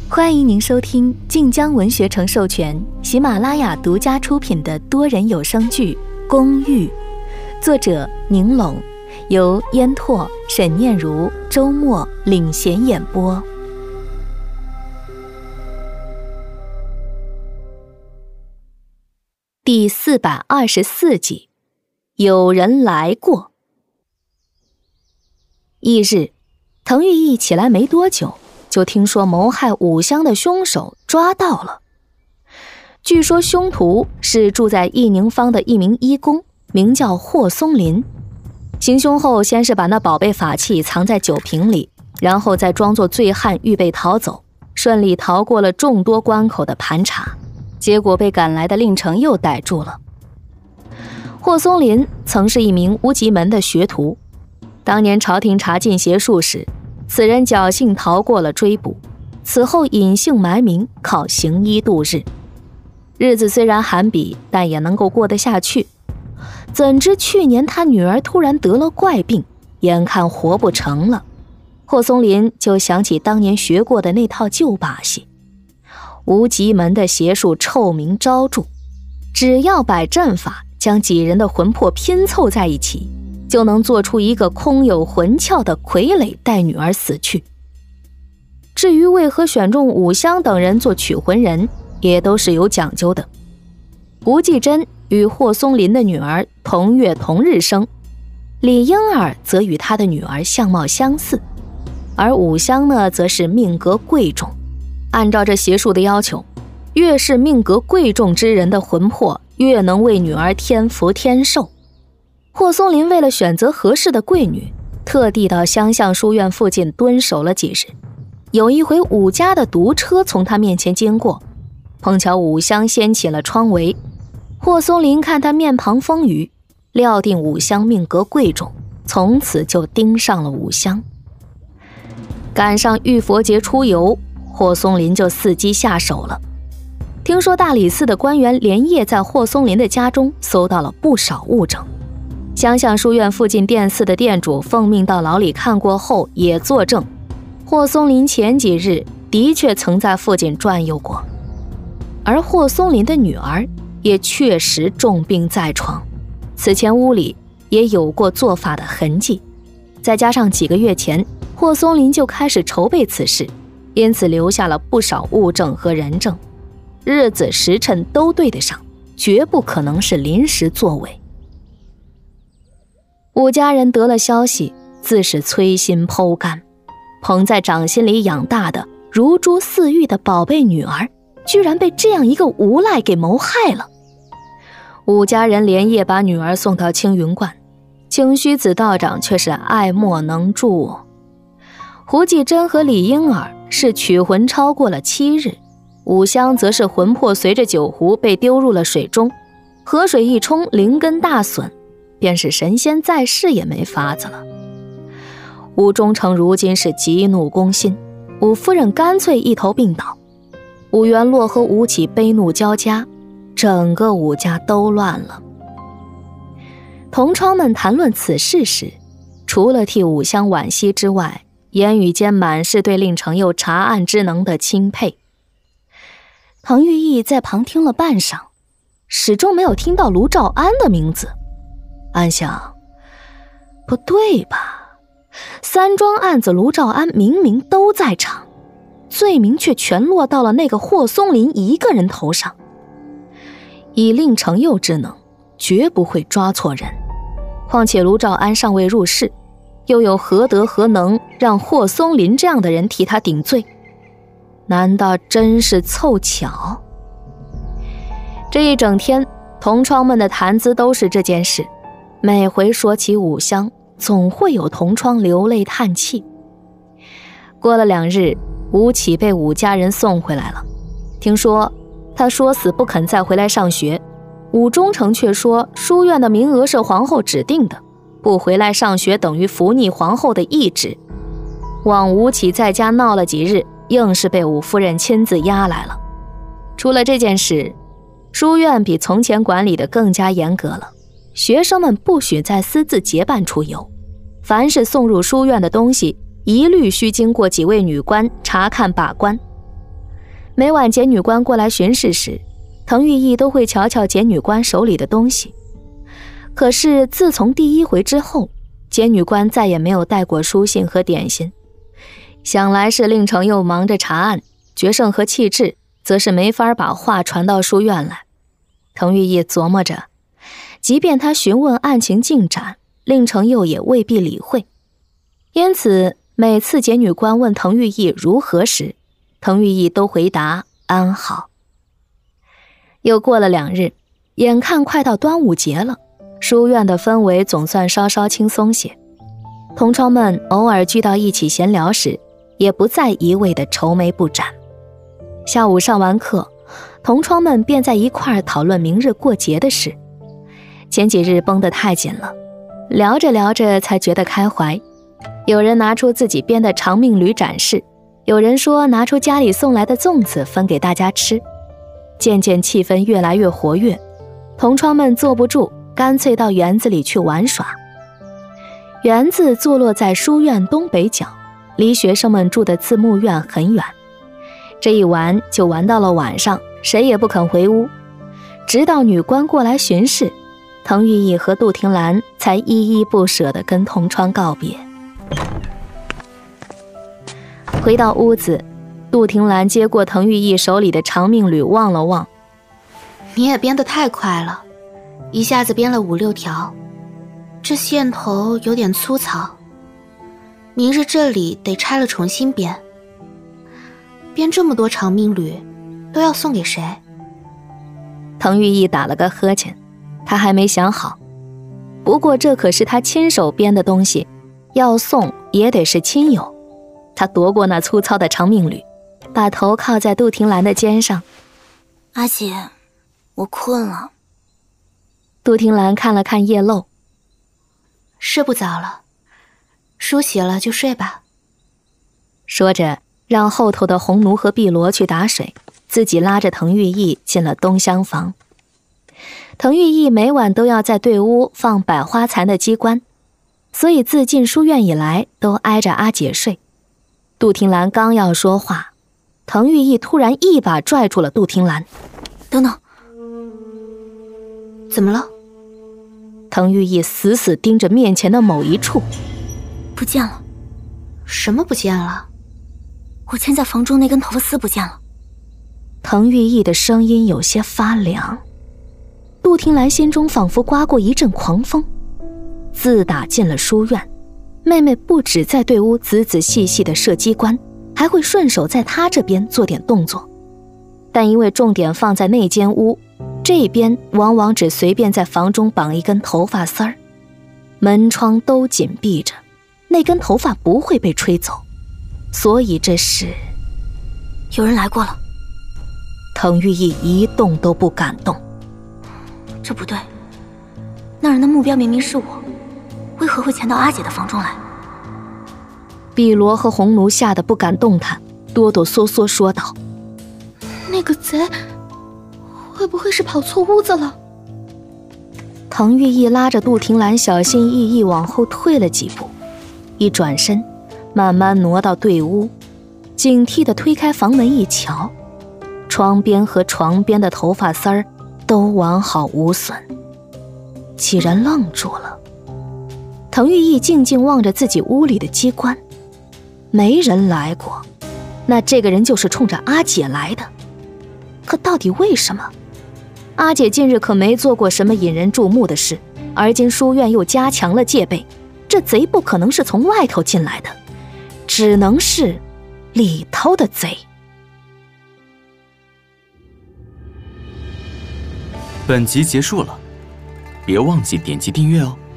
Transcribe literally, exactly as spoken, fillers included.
欢迎您收听晋江文学城授权、喜马拉雅独家出品的多人有声剧《公寓》，作者宁拢，由烟拓、沈念如、周末领衔演播。第四百二十四集，有人来过。翌日，滕玉义起来没多久，就听说谋害武乡的凶手抓到了。据说凶徒是住在义宁坊的一名医工，名叫霍松林。行凶后，先是把那宝贝法器藏在酒瓶里，然后再装作醉汉预备逃走，顺利逃过了众多关口的盘查，结果被赶来的令成佑逮住了。霍松林曾是一名无极门的学徒，当年朝廷查禁邪术时，此人侥幸逃过了追捕，此后隐姓埋名，靠行医度日。日子虽然寒鄙，但也能够过得下去。怎知去年他女儿突然得了怪病，眼看活不成了，霍松林就想起当年学过的那套旧把戏。无极门的邪术臭名昭著，只要摆阵法，将几人的魂魄拼凑在一起，就能做出一个空有魂窍的傀儡带女儿死去。至于为何选中武乡等人做取魂人，也都是有讲究的。吴继珍与霍松林的女儿同月同日生，李婴儿则与他的女儿相貌相似，而武乡呢，则是命格贵重。按照这邪术的要求，越是命格贵重之人的魂魄，越能为女儿添福添寿。霍松林为了选择合适的贵女，特地到乡相书院附近蹲守了几日。有一回武家的毒车从他面前经过，碰巧武乡掀起了窗围，霍松林看他面庞丰腴，料定武乡命格贵重，从此就盯上了武乡。赶上浴佛节出游，霍松林就伺机下手了。听说大理寺的官员连夜在霍松林的家中搜到了不少物证，乡相书院附近店肆的店主奉命到牢里看过后也作证，霍松林前几日的确曾在附近转悠过，而霍松林的女儿也确实重病在床，此前屋里也有过做法的痕迹，再加上几个月前霍松林就开始筹备此事，因此留下了不少物证和人证，日子时辰都对得上，绝不可能是临时作为。武家人得了消息，自是催心剖肝，捧在掌心里养大的如珠似玉的宝贝女儿，居然被这样一个无赖给谋害了。武家人连夜把女儿送到青云观，清虚子道长却是爱莫能助。胡继珍和李婴儿是取魂超过了七日，武乡则是魂魄随着酒壶被丢入了水中，河水一冲，灵根大损，便是神仙在世也没法子了。武忠诚如今是急怒攻心，武夫人干脆一头病倒，武元洛和吴起悲怒交加，整个武家都乱了。同窗们谈论此事时，除了替武乡惋惜之外，言语间满是对令成佑查案之能的钦佩。滕玉义在旁听了半晌，始终没有听到卢兆安的名字，暗想，不对吧，三桩案子卢兆安明明都在场，罪名却全落到了那个霍松林一个人头上。以令成佑之能，绝不会抓错人，况且卢兆安尚未入世，又有何德何能让霍松林这样的人替他顶罪？难道真是凑巧？这一整天，同窗们的谈资都是这件事，每回说起武乡，总会有同窗流泪叹气。过了两日，吴起被武家人送回来了，听说他说死不肯再回来上学，武忠诚却说书院的名额是皇后指定的，不回来上学等于服逆皇后的懿旨。望吴起在家闹了几日，硬是被武夫人亲自押来了。除了这件事，书院比从前管理的更加严格了，学生们不许再私自结伴出游，凡是送入书院的东西，一律需经过几位女官查看把关。 每晚检女官过来巡视时，滕玉义都会瞧瞧检女官手里的东西。可是自从第一回之后，检女官再也没有带过书信和点心，想来是令程又忙着查案，决胜和气质则是没法把话传到书院来。滕玉义琢磨着，即便他询问案情进展，令程又也未必理会。因此每次检女官问滕玉义如何时，滕玉义都回答安好。又过了两日，眼看快到端午节了，书院的氛围总算稍稍轻松些。同窗们偶尔聚到一起闲聊时，也不再一味的愁眉不展。下午上完课，同窗们便在一块儿讨论明日过节的事。前几日绷得太紧了，聊着聊着才觉得开怀。有人拿出自己编的长命驴展示，有人说拿出家里送来的粽子分给大家吃。渐渐气氛越来越活跃，同窗们坐不住，干脆到园子里去玩耍。园子坐落在书院东北角，离学生们住的字幕院很远。这一玩就玩到了晚上，谁也不肯回屋。直到女官过来巡视，滕玉义和杜婷兰才依依不舍地跟同窗告别。回到屋子，杜婷兰接过滕玉义手里的长命缕望了望。 你也编得太快了，一下子编了五六条，这线头有点粗糙，明日这里得拆了重新编。编这么多长命缕，都要送给谁？ 滕玉义打了个呵欠，他还没想好。不过这可是他亲手编的东西，要送也得是亲友。他夺过那粗糙的长命缕，把头靠在杜婷兰的肩上。 阿姐，我困了。 杜婷兰看了看叶漏， 是不早了，书写了就睡吧。 说着让后头的红奴和碧罗去打水，自己拉着滕玉义进了东厢房。滕玉义每晚都要在对屋放百花残的机关，所以自进书院以来都挨着阿姐睡。杜婷兰刚要说话，滕玉义突然一把拽住了杜婷兰。 等等，怎么了？ 滕玉义死死盯着面前的某一处。 不见了。什么不见了？我牵在房中那根头发丝不见了。 滕玉义的声音有些发凉。杜婷兰心中仿佛刮过一阵狂风。自打进了书院，妹妹不止在对屋仔仔细细地设机关，还会顺手在她这边做点动作。但因为重点放在那间屋，这边往往只随便在房中绑一根头发丝儿，门窗都紧闭着，那根头发不会被吹走。所以这是有人来过了。 滕玉义一动都不敢动。 这不对，那人的目标明明是我，为何会潜到阿姐的房中来？ 碧罗和红奴吓得不敢动弹，哆哆嗦嗦说道： 那个贼会不会是跑错屋子了？ 滕玉义拉着杜婷兰小心翼翼往后退了几步，一转身慢慢挪到对屋，警惕地推开房门一瞧，窗边和床边的头发丝儿都完好无损。几人愣住了。滕玉义静静望着自己屋里的机关，没人来过，那这个人就是冲着阿姐来的。可到底为什么？阿姐近日可没做过什么引人注目的事，而今书院又加强了戒备，这贼不可能是从外头进来的，只能是里头的贼。 本集结束了，别忘记点击订阅哦。